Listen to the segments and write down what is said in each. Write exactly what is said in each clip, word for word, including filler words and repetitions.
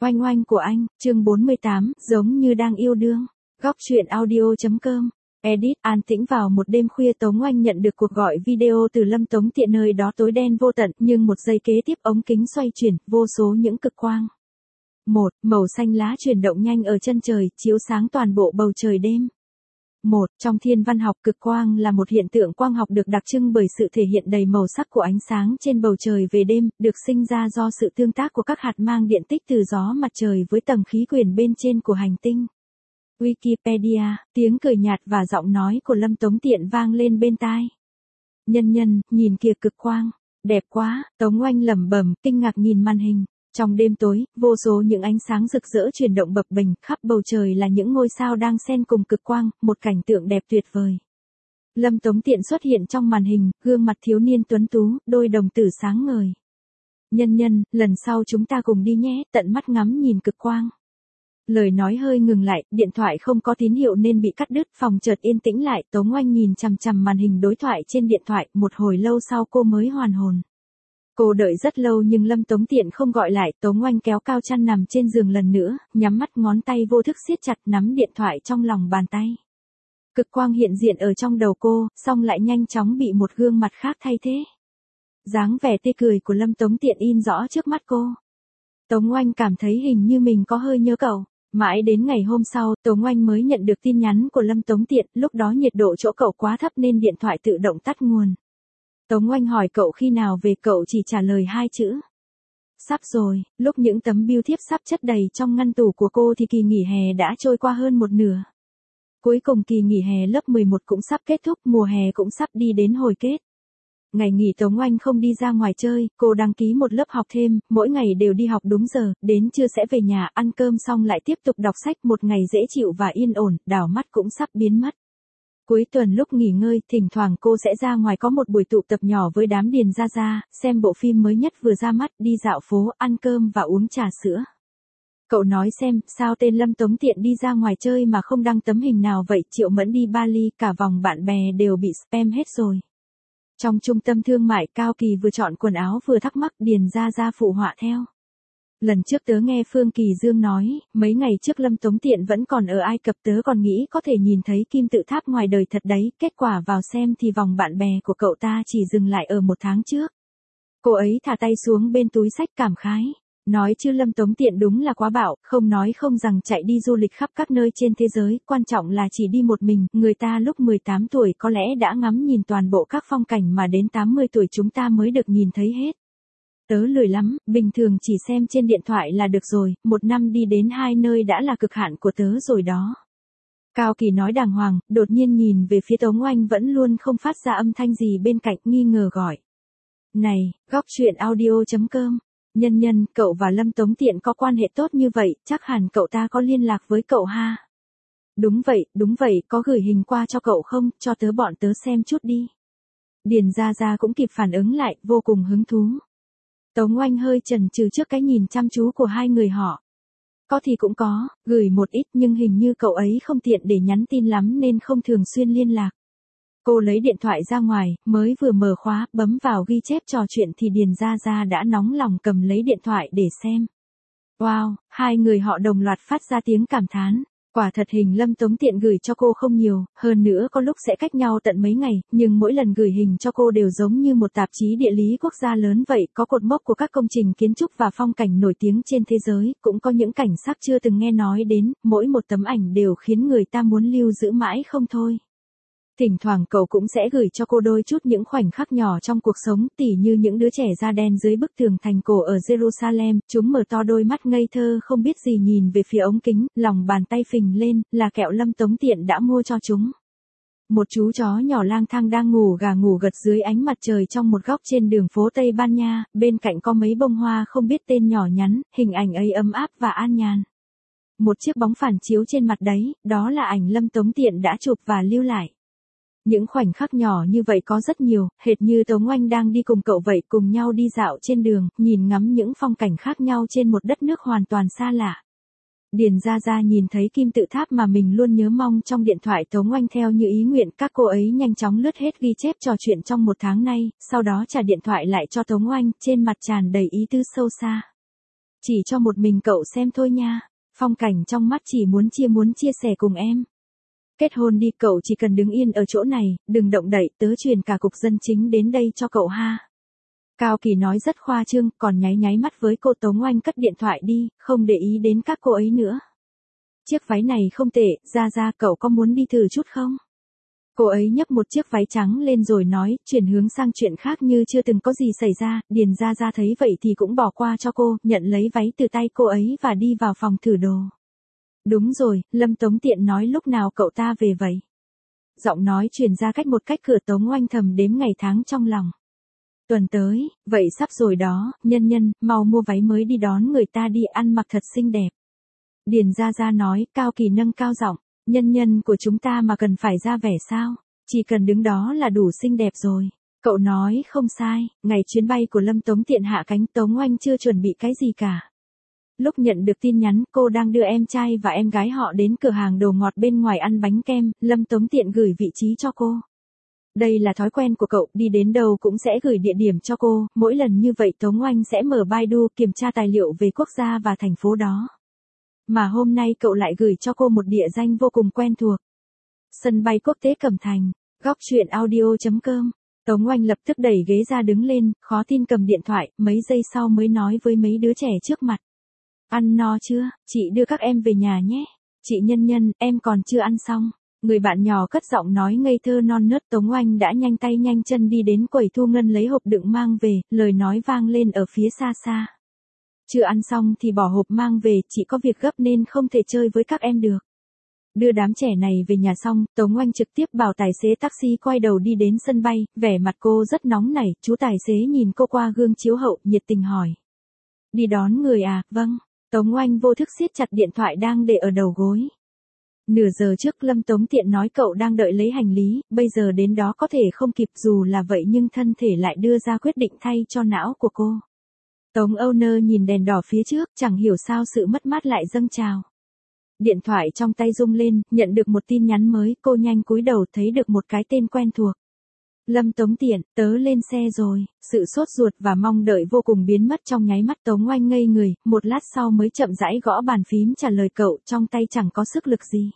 Oanh oanh của anh, chương bốn mươi tám, giống như đang yêu đương. Góc truyện audio.com. Edit. An tĩnh vào một đêm khuya, Tống Oanh nhận được cuộc gọi video từ Lâm Tống Tiện, nơi đó tối đen vô tận, nhưng một giây kế tiếp ống kính xoay chuyển, vô số những cực quang. Một, màu xanh lá chuyển động nhanh ở chân trời, chiếu sáng toàn bộ bầu trời đêm. Một, trong thiên văn học, cực quang là một hiện tượng quang học được đặc trưng bởi sự thể hiện đầy màu sắc của ánh sáng trên bầu trời về đêm, được sinh ra do sự tương tác của các hạt mang điện tích từ gió mặt trời với tầng khí quyển bên trên của hành tinh. Wikipedia, tiếng cười nhạt và giọng nói của Lâm Tống Tiện vang lên bên tai. Nhân nhân, nhìn kìa cực quang, đẹp quá, Tống Oanh lẩm bẩm, kinh ngạc nhìn màn hình. Trong đêm tối, vô số những ánh sáng rực rỡ chuyển động bập bềnh, khắp bầu trời là những ngôi sao đang xen cùng cực quang, một cảnh tượng đẹp tuyệt vời. Lâm Tống Tiện xuất hiện trong màn hình, gương mặt thiếu niên tuấn tú, đôi đồng tử sáng ngời. Nhân nhân, lần sau chúng ta cùng đi nhé, tận mắt ngắm nhìn cực quang. Lời nói hơi ngừng lại, điện thoại không có tín hiệu nên bị cắt đứt, phòng chợt yên tĩnh lại, Tống Oanh nhìn chằm chằm màn hình đối thoại trên điện thoại, một hồi lâu sau cô mới hoàn hồn. Cô đợi rất lâu nhưng Lâm Tống Tiện không gọi lại, Tống Oanh kéo cao chăn nằm trên giường lần nữa, nhắm mắt, ngón tay vô thức siết chặt nắm điện thoại trong lòng bàn tay. Cực quang hiện diện ở trong đầu cô, xong lại nhanh chóng bị một gương mặt khác thay thế. Dáng vẻ tươi cười của Lâm Tống Tiện in rõ trước mắt cô. Tống Oanh cảm thấy hình như mình có hơi nhớ cậu. Mãi đến ngày hôm sau, Tống Oanh mới nhận được tin nhắn của Lâm Tống Tiện, lúc đó nhiệt độ chỗ cậu quá thấp nên điện thoại tự động tắt nguồn. Tống Oanh hỏi cậu khi nào về, cậu chỉ trả lời hai chữ. Sắp rồi. Lúc những tấm bưu thiếp sắp chất đầy trong ngăn tủ của cô thì kỳ nghỉ hè đã trôi qua hơn một nửa. Cuối cùng kỳ nghỉ hè lớp mười một cũng sắp kết thúc, mùa hè cũng sắp đi đến hồi kết. Ngày nghỉ Tống Oanh không đi ra ngoài chơi, cô đăng ký một lớp học thêm, mỗi ngày đều đi học đúng giờ, đến trưa sẽ về nhà ăn cơm xong lại tiếp tục đọc sách, một ngày dễ chịu và yên ổn, đảo mắt cũng sắp biến mất. Cuối tuần lúc nghỉ ngơi, thỉnh thoảng cô sẽ ra ngoài có một buổi tụ tập nhỏ với đám Điền Gia Gia, xem bộ phim mới nhất vừa ra mắt, đi dạo phố, ăn cơm và uống trà sữa. Cậu nói xem, sao tên Lâm Tống Tiện đi ra ngoài chơi mà không đăng tấm hình nào vậy, Triệu Mẫn đi Bali, cả vòng bạn bè đều bị spam hết rồi. Trong trung tâm thương mại, Cao Kỳ vừa chọn quần áo vừa thắc mắc, Điền Gia Gia phụ họa theo. Lần trước tớ nghe Phương Kỳ Dương nói, mấy ngày trước Lâm Tống Tiện vẫn còn ở Ai Cập, tớ còn nghĩ có thể nhìn thấy kim tự tháp ngoài đời thật đấy, kết quả vào xem thì vòng bạn bè của cậu ta chỉ dừng lại ở một tháng trước. Cô ấy thả tay xuống bên túi sách cảm khái. Nói chứ Lâm Tống Tiện đúng là quá bạo, không nói không rằng chạy đi du lịch khắp các nơi trên thế giới, quan trọng là chỉ đi một mình, người ta lúc mười tám tuổi có lẽ đã ngắm nhìn toàn bộ các phong cảnh mà đến tám mươi tuổi chúng ta mới được nhìn thấy hết. Tớ lười lắm, bình thường chỉ xem trên điện thoại là được rồi, một năm đi đến hai nơi đã là cực hạn của tớ rồi đó. Cao Kỳ nói đàng hoàng, đột nhiên nhìn về phía Tống Oanh vẫn luôn không phát ra âm thanh gì bên cạnh, nghi ngờ gọi. Này, góc truyện audio.com. Nhân nhân, cậu và Lâm Tống Tiện có quan hệ tốt như vậy, chắc hẳn cậu ta có liên lạc với cậu ha. Đúng vậy, đúng vậy, có gửi hình qua cho cậu không, cho tớ bọn tớ xem chút đi. Điền Gia Gia cũng kịp phản ứng lại, vô cùng hứng thú. Tống Oanh hơi chần chừ trước cái nhìn chăm chú của hai người họ. Có thì cũng có, gửi một ít nhưng hình như cậu ấy không tiện để nhắn tin lắm nên không thường xuyên liên lạc. Cô lấy điện thoại ra ngoài, mới vừa mở khóa, bấm vào ghi chép trò chuyện thì Điền Gia Gia đã nóng lòng cầm lấy điện thoại để xem. Wow, hai người họ đồng loạt phát ra tiếng cảm thán. Quả thật hình Lâm Tống Tiện gửi cho cô không nhiều, hơn nữa có lúc sẽ cách nhau tận mấy ngày, nhưng mỗi lần gửi hình cho cô đều giống như một tạp chí địa lý quốc gia lớn vậy, có cột mốc của các công trình kiến trúc và phong cảnh nổi tiếng trên thế giới, cũng có những cảnh sắc chưa từng nghe nói đến, mỗi một tấm ảnh đều khiến người ta muốn lưu giữ mãi không thôi. Thỉnh thoảng cậu cũng sẽ gửi cho cô đôi chút những khoảnh khắc nhỏ trong cuộc sống, tỉ như những đứa trẻ da đen dưới bức tường thành cổ ở Jerusalem, chúng mở to đôi mắt ngây thơ không biết gì nhìn về phía ống kính, lòng bàn tay phình lên, là kẹo Lâm Tống Tiện đã mua cho chúng. Một chú chó nhỏ lang thang đang ngủ gà ngủ gật dưới ánh mặt trời trong một góc trên đường phố Tây Ban Nha, bên cạnh có mấy bông hoa không biết tên nhỏ nhắn, hình ảnh ấy ấm áp và an nhàn. Một chiếc bóng phản chiếu trên mặt đấy, đó là ảnh Lâm Tống Tiện đã chụp và lưu lại. Những khoảnh khắc nhỏ như vậy có rất nhiều, hệt như Tống Oanh đang đi cùng cậu vậy, cùng nhau đi dạo trên đường, nhìn ngắm những phong cảnh khác nhau trên một đất nước hoàn toàn xa lạ. Điền Gia Gia nhìn thấy kim tự tháp mà mình luôn nhớ mong trong điện thoại Tống Oanh theo như ý nguyện, các cô ấy nhanh chóng lướt hết ghi chép trò chuyện trong một tháng nay, sau đó trả điện thoại lại cho Tống Oanh, trên mặt tràn đầy ý tứ sâu xa. Chỉ cho một mình cậu xem thôi nha. Phong cảnh trong mắt chỉ muốn chia muốn chia sẻ cùng em. Kết hôn đi, cậu chỉ cần đứng yên ở chỗ này, đừng động đậy, tớ truyền cả cục dân chính đến đây cho cậu ha. Cao Kỳ nói rất khoa trương, còn nháy nháy mắt với cô Tống Oanh cất điện thoại đi, không để ý đến các cô ấy nữa. Chiếc váy này không tệ, ra ra cậu có muốn đi thử chút không? Cô ấy nhấc một chiếc váy trắng lên rồi nói, chuyển hướng sang chuyện khác như chưa từng có gì xảy ra. Điền ra ra thấy vậy thì cũng bỏ qua cho cô, nhận lấy váy từ tay cô ấy và đi vào phòng thử đồ. Đúng rồi, Lâm Tống Tiện nói lúc nào cậu ta về vậy? Giọng nói truyền ra cách một cách cửa. Tống Oanh thầm đếm ngày tháng trong lòng. Tuần tới, vậy sắp rồi đó, nhân nhân, mau mua váy mới đi đón người ta đi, ăn mặc thật xinh đẹp. Điền ra ra nói. Cao Kỳ nâng cao giọng, nhân nhân của chúng ta mà cần phải ra vẻ sao? Chỉ cần đứng đó là đủ xinh đẹp rồi. Cậu nói không sai, ngày chuyến bay của Lâm Tống Tiện hạ cánh, Tống Oanh chưa chuẩn bị cái gì cả. Lúc nhận được tin nhắn, cô đang đưa em trai và em gái họ đến cửa hàng đồ ngọt bên ngoài ăn bánh kem, Lâm Tống Tiện gửi vị trí cho cô. Đây là thói quen của cậu, đi đến đâu cũng sẽ gửi địa điểm cho cô, mỗi lần như vậy Tống Oanh sẽ mở Baidu kiểm tra tài liệu về quốc gia và thành phố đó. Mà hôm nay cậu lại gửi cho cô một địa danh vô cùng quen thuộc. Sân bay quốc tế Cẩm Thành. Góc truyện audio chấm com. Tống Oanh lập tức đẩy ghế ra đứng lên, khó tin cầm điện thoại, mấy giây sau mới nói với mấy đứa trẻ trước mặt. Ăn no chưa, chị đưa các em về nhà nhé. Chị Nhân Nhân, em còn chưa ăn xong. Người bạn nhỏ cất giọng nói ngây thơ non nớt. Tống Oanh đã nhanh tay nhanh chân đi đến quầy thu ngân lấy hộp đựng mang về, lời nói vang lên ở phía xa xa. Chưa ăn xong thì bỏ hộp mang về, chị có việc gấp nên không thể chơi với các em được. Đưa đám trẻ này về nhà xong, Tống Oanh trực tiếp bảo tài xế taxi quay đầu đi đến sân bay, vẻ mặt cô rất nóng nảy. Chú tài xế nhìn cô qua gương chiếu hậu, nhiệt tình hỏi. Đi đón người à? Vâng. Tống Oanh vô thức siết chặt điện thoại đang để ở đầu gối. Nửa giờ trước Lâm Tống Tiện nói cậu đang đợi lấy hành lý, bây giờ đến đó có thể không kịp, dù là vậy nhưng thân thể lại đưa ra quyết định thay cho não của cô. Tống owner nhìn đèn đỏ phía trước, chẳng hiểu sao sự mất mát lại dâng trào. Điện thoại trong tay rung lên, nhận được một tin nhắn mới, cô nhanh cúi đầu thấy được một cái tên quen thuộc. Lâm Tống Tiện, tớ lên xe rồi. Sự sốt ruột và mong đợi vô cùng biến mất trong nháy mắt. Tống Oanh ngây người, một lát sau mới chậm rãi gõ bàn phím trả lời cậu, trong tay chẳng có sức lực gì.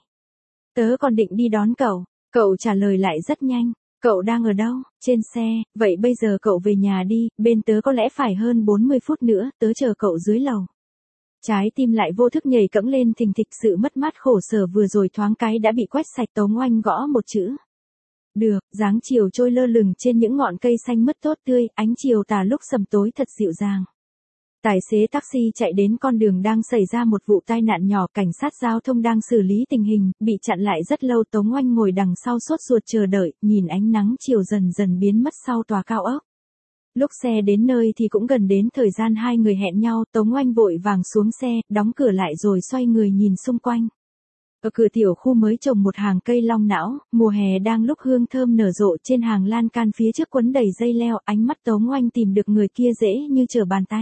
Tớ còn định đi đón cậu. Cậu trả lời lại rất nhanh. Cậu đang ở đâu? Trên xe. Vậy bây giờ cậu về nhà đi, bên tớ có lẽ phải hơn bốn mươi phút nữa, tớ chờ cậu dưới lầu. Trái tim lại vô thức nhảy cẫng lên thình thịch, sự mất mát khổ sở vừa rồi thoáng cái đã bị quét sạch. Tống Oanh gõ một chữ. Được, dáng chiều trôi lơ lửng trên những ngọn cây xanh mướt tốt tươi, ánh chiều tà lúc sầm tối thật dịu dàng. Tài xế taxi chạy đến con đường đang xảy ra một vụ tai nạn nhỏ, cảnh sát giao thông đang xử lý tình hình, bị chặn lại rất lâu. Tống Oanh ngồi đằng sau sốt ruột chờ đợi, nhìn ánh nắng chiều dần dần biến mất sau tòa cao ốc. Lúc xe đến nơi thì cũng gần đến thời gian hai người hẹn nhau. Tống Oanh vội vàng xuống xe, đóng cửa lại rồi xoay người nhìn xung quanh. Ở cửa tiểu khu mới trồng một hàng cây long não, mùa hè đang lúc hương thơm nở rộ, trên hàng lan can phía trước quấn đầy dây leo, ánh mắt Tống Oanh tìm được người kia dễ như trở bàn tay.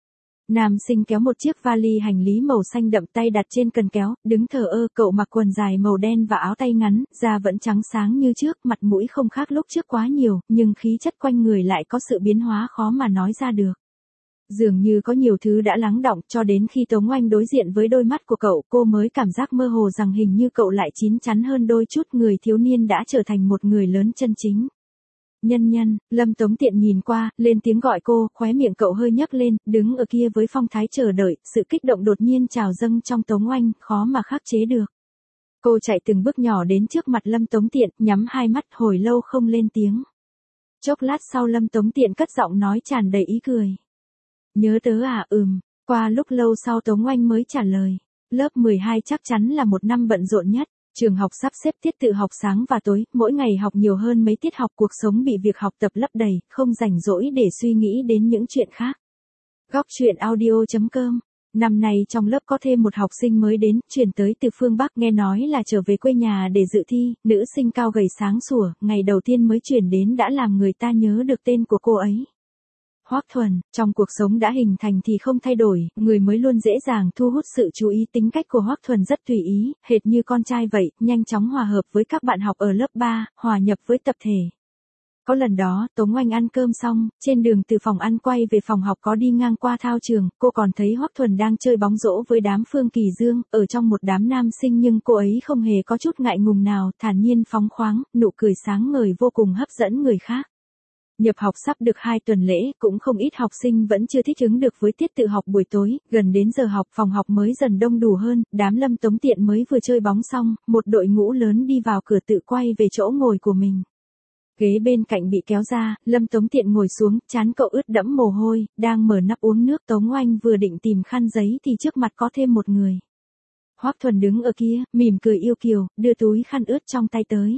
Nam sinh kéo một chiếc vali hành lý màu xanh đậm, tay đặt trên cần kéo, đứng thờ ơ. Cậu mặc quần dài màu đen và áo tay ngắn, da vẫn trắng sáng như trước, mặt mũi không khác lúc trước quá nhiều, nhưng khí chất quanh người lại có sự biến hóa khó mà nói ra được. Dường như có nhiều thứ đã lắng đọng, cho đến khi Tống Oanh đối diện với đôi mắt của cậu, cô mới cảm giác mơ hồ rằng hình như cậu lại chín chắn hơn đôi chút. Người thiếu niên đã trở thành một người lớn chân chính. Nhân Nhân. Lâm Tống Tiện nhìn qua, lên tiếng gọi cô, khóe miệng cậu hơi nhấc lên, đứng ở kia với phong thái chờ đợi, sự kích động đột nhiên trào dâng trong Tống Oanh, khó mà khắc chế được. Cô chạy từng bước nhỏ đến trước mặt Lâm Tống Tiện, nhắm hai mắt, hồi lâu không lên tiếng. Chốc lát sau Lâm Tống Tiện cất giọng nói tràn đầy ý cười. Nhớ tớ à? Ừm. Qua lúc lâu sau Tống Oanh mới trả lời. Lớp mười hai chắc chắn là một năm bận rộn nhất. Trường học sắp xếp tiết tự học sáng và tối, mỗi ngày học nhiều hơn mấy tiết học, cuộc sống bị việc học tập lấp đầy, không rảnh rỗi để suy nghĩ đến những chuyện khác. Góc truyện audio chấm com. Năm nay trong lớp có thêm một học sinh mới đến, chuyển tới từ phương Bắc, nghe nói là trở về quê nhà để dự thi. Nữ sinh cao gầy sáng sủa, ngày đầu tiên mới chuyển đến đã làm người ta nhớ được tên của cô ấy. Hoắc Thuần. Trong cuộc sống đã hình thành thì không thay đổi, người mới luôn dễ dàng thu hút sự chú ý. Tính cách của Hoắc Thuần rất tùy ý, hệt như con trai vậy, nhanh chóng hòa hợp với các bạn học ở lớp ba, hòa nhập với tập thể. Có lần đó, Tống Oanh ăn cơm xong, trên đường từ phòng ăn quay về phòng học có đi ngang qua thao trường, cô còn thấy Hoắc Thuần đang chơi bóng rổ với đám Phương Kỳ Dương, ở trong một đám nam sinh nhưng cô ấy không hề có chút ngại ngùng nào, thản nhiên phóng khoáng, nụ cười sáng ngời vô cùng hấp dẫn người khác. Nhập học sắp được hai tuần lễ, cũng không ít học sinh vẫn chưa thích ứng được với tiết tự học buổi tối, gần đến giờ học phòng học mới dần đông đủ hơn, đám Lâm Tống Tiện mới vừa chơi bóng xong, một đội ngũ lớn đi vào cửa tự quay về chỗ ngồi của mình. Ghế bên cạnh bị kéo ra, Lâm Tống Tiện ngồi xuống, trán cậu ướt đẫm mồ hôi, đang mở nắp uống nước. Tống Oanh vừa định tìm khăn giấy thì trước mặt có thêm một người. Hoắc Thuần đứng ở kia, mỉm cười yêu kiều, đưa túi khăn ướt trong tay tới.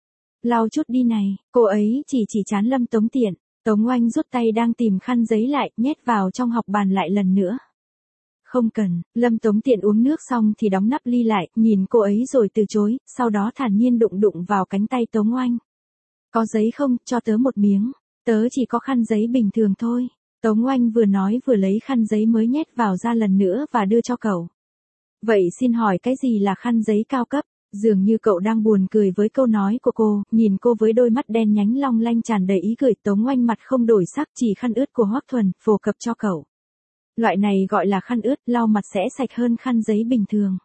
Lau chút đi này, cô ấy chỉ chỉ trán Lâm Tống Tiện. Tống Oanh rút tay đang tìm khăn giấy lại, nhét vào trong học bàn lại lần nữa. Không cần, Lâm Tống Tiện uống nước xong thì đóng nắp ly lại, nhìn cô ấy rồi từ chối, sau đó thản nhiên đụng đụng vào cánh tay Tống Oanh. Có giấy không, cho tớ một miếng, tớ chỉ có khăn giấy bình thường thôi. Tống Oanh vừa nói vừa lấy khăn giấy mới nhét vào ra lần nữa và đưa cho cậu. Vậy xin hỏi cái gì là khăn giấy cao cấp? Dường như cậu đang buồn cười với câu nói của cô, nhìn cô với đôi mắt đen nhánh long lanh tràn đầy ý cười. Tống Oanh mặt không đổi sắc, chỉ khăn ướt của Hoắc Thuần, phổ cập cho cậu. Loại này gọi là khăn ướt, lau mặt sẽ sạch hơn khăn giấy bình thường.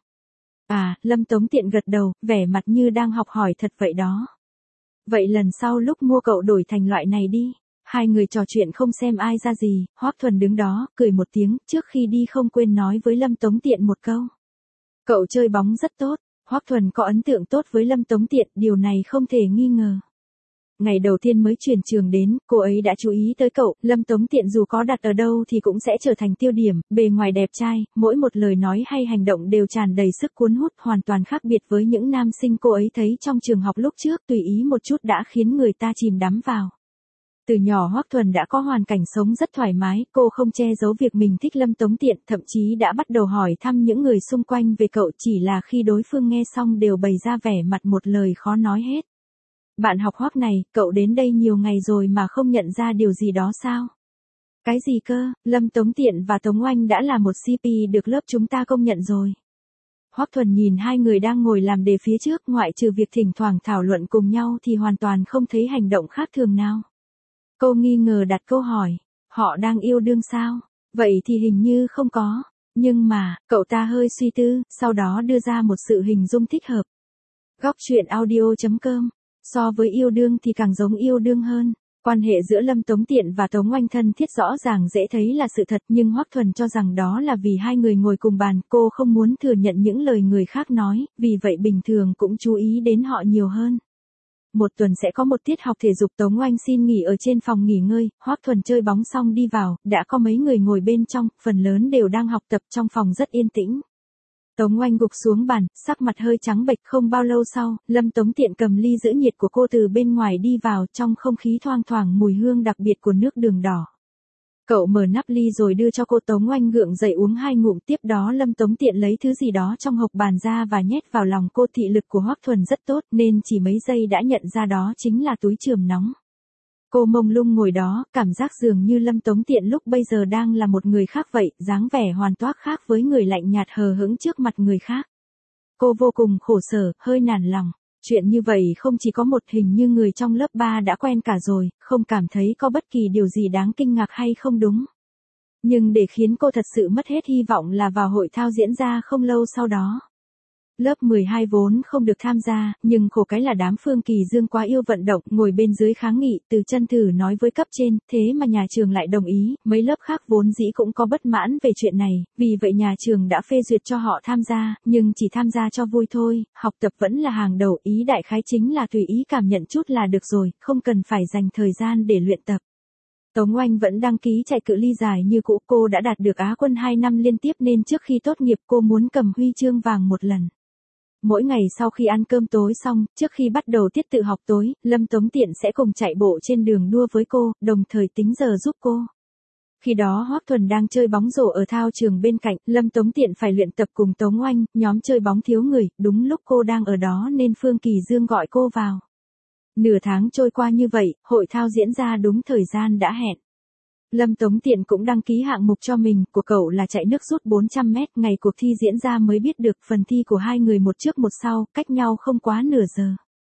À, Lâm Tống Tiện gật đầu, vẻ mặt như đang học hỏi thật vậy đó. Vậy lần sau lúc mua cậu đổi thành loại này đi. Hai người trò chuyện không xem ai ra gì, Hoắc Thuần đứng đó, cười một tiếng, trước khi đi không quên nói với Lâm Tống Tiện một câu. Cậu chơi bóng rất tốt. Hoắc Thuần có ấn tượng tốt với Lâm Tống Tiện, điều này không thể nghi ngờ. Ngày đầu tiên mới chuyển trường đến, cô ấy đã chú ý tới cậu, Lâm Tống Tiện dù có đặt ở đâu thì cũng sẽ trở thành tiêu điểm, bề ngoài đẹp trai, mỗi một lời nói hay hành động đều tràn đầy sức cuốn hút, hoàn toàn khác biệt với những nam sinh cô ấy thấy trong trường học lúc trước, tùy ý một chút đã khiến người ta chìm đắm vào. Từ nhỏ Hoắc Thuần đã có hoàn cảnh sống rất thoải mái, cô không che giấu việc mình thích Lâm Tống Tiện, thậm chí đã bắt đầu hỏi thăm những người xung quanh về cậu, chỉ là khi đối phương nghe xong đều bày ra vẻ mặt một lời khó nói hết. Bạn học Hoắc này, cậu đến đây nhiều ngày rồi mà không nhận ra điều gì đó sao? Cái gì cơ? Lâm Tống Tiện và Tống Oanh đã là một xê pê được lớp chúng ta công nhận rồi. Hoắc Thuần nhìn hai người đang ngồi làm đề phía trước, ngoại trừ việc thỉnh thoảng thảo luận cùng nhau thì hoàn toàn không thấy hành động khác thường nào. Cô nghi ngờ đặt câu hỏi, họ đang yêu đương sao? Vậy thì hình như không có. Nhưng mà, cậu ta hơi suy tư, sau đó đưa ra một sự hình dung thích hợp. Góc truyện audio chấm com. So với yêu đương thì càng giống yêu đương hơn. Quan hệ giữa Lâm Tống Tiện và Tống Oanh thân thiết rõ ràng dễ thấy là sự thật, nhưng Hoắc Thuần cho rằng đó là vì hai người ngồi cùng bàn, cô không muốn thừa nhận những lời người khác nói, vì vậy bình thường cũng chú ý đến họ nhiều hơn. Một tuần sẽ có một tiết học thể dục, Tống Oanh xin nghỉ ở trên phòng nghỉ ngơi, Hoắc Thuần chơi bóng xong đi vào, đã có mấy người ngồi bên trong, phần lớn đều đang học tập, trong phòng rất yên tĩnh. Tống Oanh gục xuống bàn, sắc mặt hơi trắng bệch. Không bao lâu sau, Lâm Tống Tiện cầm ly giữ nhiệt của cô từ bên ngoài đi vào, trong không khí thoang thoảng mùi hương đặc biệt của nước đường đỏ. Cậu mở nắp ly rồi đưa cho cô. Tống Oanh gượng dậy uống hai ngụm, tiếp đó Lâm Tống Tiện lấy thứ gì đó trong hộp bàn ra và nhét vào lòng cô. Thị lực của Hoắc Thuần rất tốt nên chỉ mấy giây đã nhận ra đó chính là túi chườm nóng. Cô mông lung ngồi đó, cảm giác dường như Lâm Tống Tiện lúc bây giờ đang là một người khác vậy, dáng vẻ hoàn toàn khác với người lạnh nhạt hờ hững trước mặt người khác. Cô vô cùng khổ sở, hơi nản lòng. Chuyện như vậy không chỉ có một, hình như người trong lớp ba đã quen cả rồi, không cảm thấy có bất kỳ điều gì đáng kinh ngạc hay không đúng. Nhưng để khiến cô thật sự mất hết hy vọng là vào hội thao diễn ra không lâu sau đó. Lớp mười hai vốn không được tham gia, nhưng khổ cái là đám Phương Kỳ Dương quá yêu vận động, ngồi bên dưới kháng nghị, Từ Chân thử nói với cấp trên, thế mà nhà trường lại đồng ý, mấy lớp khác vốn dĩ cũng có bất mãn về chuyện này, vì vậy nhà trường đã phê duyệt cho họ tham gia, nhưng chỉ tham gia cho vui thôi, học tập vẫn là hàng đầu, ý đại khái chính là tùy ý cảm nhận chút là được rồi, không cần phải dành thời gian để luyện tập. Tống Oanh vẫn đăng ký chạy cự ly dài như cũ, cô đã đạt được Á quân hai năm liên tiếp nên trước khi tốt nghiệp cô muốn cầm huy chương vàng một lần. Mỗi ngày sau khi ăn cơm tối xong, trước khi bắt đầu tiết tự học tối, Lâm Tống Tiện sẽ cùng chạy bộ trên đường đua với cô, đồng thời tính giờ giúp cô. Khi đó Hoắc Thuần đang chơi bóng rổ ở thao trường bên cạnh, Lâm Tống Tiện phải luyện tập cùng Tống Oanh, nhóm chơi bóng thiếu người, đúng lúc cô đang ở đó nên Phương Kỳ Dương gọi cô vào. Nửa tháng trôi qua như vậy, hội thao diễn ra đúng thời gian đã hẹn. Lâm Tống Tiện cũng đăng ký hạng mục cho mình, của cậu là chạy nước rút bốn trăm mét, ngày cuộc thi diễn ra mới biết được, phần thi của hai người một trước một sau, cách nhau không quá nửa giờ.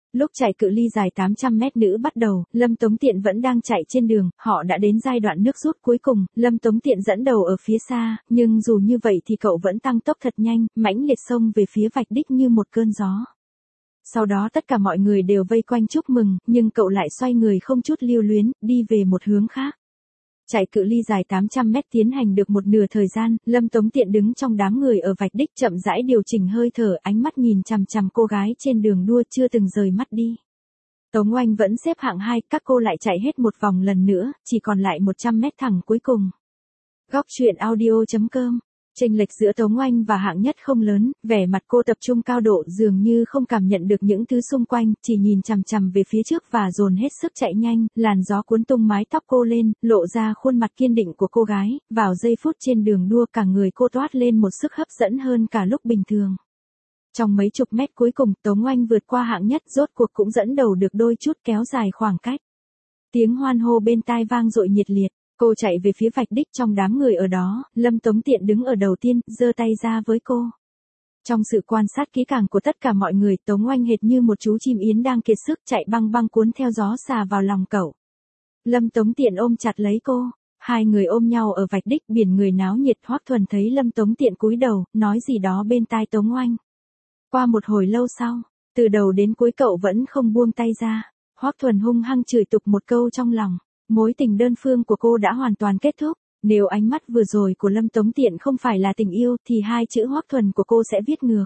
Lúc chạy cự ly dài tám trăm mét nữ bắt đầu, Lâm Tống Tiện vẫn đang chạy trên đường, họ đã đến giai đoạn nước rút cuối cùng, Lâm Tống Tiện dẫn đầu ở phía xa, nhưng dù như vậy thì cậu vẫn tăng tốc thật nhanh, mãnh liệt xông về phía vạch đích như một cơn gió. Sau đó tất cả mọi người đều vây quanh chúc mừng, nhưng cậu lại xoay người không chút lưu luyến, đi về một hướng khác. Chạy cự ly dài tám trăm mét tiến hành được một nửa thời gian, Lâm Tống Tiện đứng trong đám người ở vạch đích chậm rãi điều chỉnh hơi thở, ánh mắt nhìn chằm chằm cô gái trên đường đua chưa từng rời mắt đi. Tống Oanh vẫn xếp hạng hai, các cô lại chạy hết một vòng lần nữa, chỉ còn lại một trăm mét thẳng cuối cùng. Góc truyện audio chấm com. Chênh lệch giữa Tống Oanh và hạng nhất không lớn, vẻ mặt cô tập trung cao độ dường như không cảm nhận được những thứ xung quanh, chỉ nhìn chằm chằm về phía trước và dồn hết sức chạy nhanh, làn gió cuốn tung mái tóc cô lên, lộ ra khuôn mặt kiên định của cô gái, vào giây phút trên đường đua cả người cô toát lên một sức hấp dẫn hơn cả lúc bình thường. Trong mấy chục mét cuối cùng, Tống Oanh vượt qua hạng nhất rốt cuộc cũng dẫn đầu được đôi chút kéo dài khoảng cách. Tiếng hoan hô bên tai vang dội nhiệt liệt. Cô chạy về phía vạch đích trong đám người ở đó, Lâm Tống Tiện đứng ở đầu tiên, giơ tay ra với cô. Trong sự quan sát kỹ càng của tất cả mọi người, Tống Oanh hệt như một chú chim yến đang kiệt sức chạy băng băng cuốn theo gió xà vào lòng cậu. Lâm Tống Tiện ôm chặt lấy cô, hai người ôm nhau ở vạch đích, biển người náo nhiệt. Hoắc Thuần thấy Lâm Tống Tiện cúi đầu, nói gì đó bên tai Tống Oanh. Qua một hồi lâu sau, từ đầu đến cuối cậu vẫn không buông tay ra. Hoắc Thuần hung hăng chửi tục một câu trong lòng. Mối tình đơn phương của cô đã hoàn toàn kết thúc, nếu ánh mắt vừa rồi của Lâm Tống Tiện không phải là tình yêu thì hai chữ Hoắc Thuần của cô sẽ viết ngược.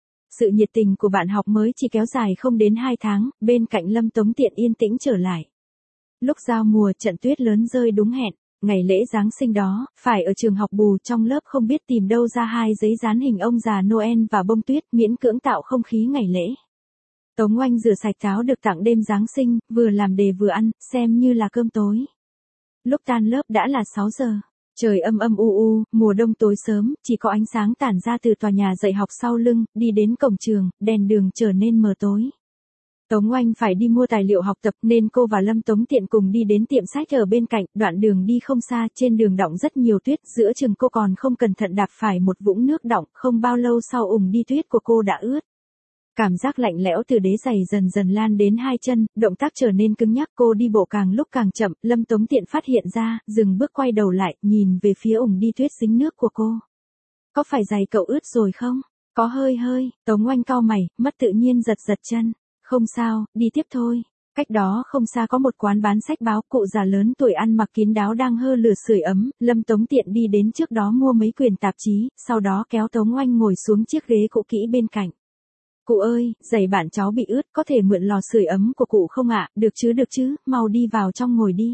Sự nhiệt tình của bạn học mới chỉ kéo dài không đến hai tháng, bên cạnh Lâm Tống Tiện yên tĩnh trở lại. Lúc giao mùa trận tuyết lớn rơi đúng hẹn, ngày lễ Giáng sinh đó, phải ở trường học bù trong lớp không biết tìm đâu ra hai giấy dán hình ông già Noel và bông tuyết miễn cưỡng tạo không khí ngày lễ. Tống Oanh rửa sạch cháo được tặng đêm Giáng sinh, vừa làm đề vừa ăn, xem như là cơm tối. Lúc tan lớp đã là sáu giờ. Trời âm âm u u, mùa đông tối sớm, chỉ có ánh sáng tản ra từ tòa nhà dạy học sau lưng, đi đến cổng trường, đèn đường trở nên mờ tối. Tống Oanh phải đi mua tài liệu học tập nên cô và Lâm Tống Tiện cùng đi đến tiệm sách ở bên cạnh, đoạn đường đi không xa, trên đường đọng rất nhiều tuyết, giữa chừng cô còn không cẩn thận đạp phải một vũng nước đọng, không bao lâu sau ủng đi tuyết của cô đã ướt. Cảm giác lạnh lẽo từ đế giày dần dần lan đến hai chân, động tác trở nên cứng nhắc, cô đi bộ càng lúc càng chậm, Lâm Tống Tiện phát hiện ra, dừng bước quay đầu lại, nhìn về phía ủng đi tuyết dính nước của cô. Có phải giày cậu ướt rồi không? Có hơi hơi, Tống Oanh cau mày, mất tự nhiên giật giật chân. Không sao, đi tiếp thôi. Cách đó không xa có một quán bán sách báo, cụ già lớn tuổi ăn mặc kín đáo đang hơ lửa sưởi ấm, Lâm Tống Tiện đi đến trước đó mua mấy quyển tạp chí, sau đó kéo Tống Oanh ngồi xuống chiếc ghế cũ kỹ bên cạnh. Cụ ơi, giày bạn cháu bị ướt, có thể mượn lò sưởi ấm của cụ không ạ? Được chứ được chứ, mau đi vào trong ngồi đi.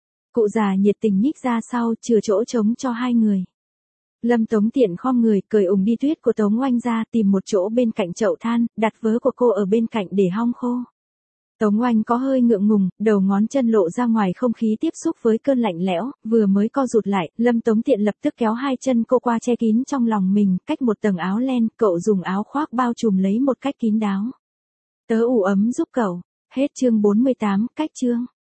Cụ già nhiệt tình nhích ra sau, chừa chỗ trống cho hai người. Lâm Tống Tiện khom người, cởi ủng đi tuyết của Tống Oanh ra, tìm một chỗ bên cạnh chậu than, đặt vớ của cô ở bên cạnh để hong khô. Tống Oanh có hơi ngượng ngùng, đầu ngón chân lộ ra ngoài không khí tiếp xúc với cơn lạnh lẽo, vừa mới co rụt lại, Lâm Tống Tiện lập tức kéo hai chân cô qua che kín trong lòng mình, cách một tầng áo len, cậu dùng áo khoác bao trùm lấy một cách kín đáo. Tớ ủ ấm giúp cậu. Hết chương bốn mươi tám, cách chương.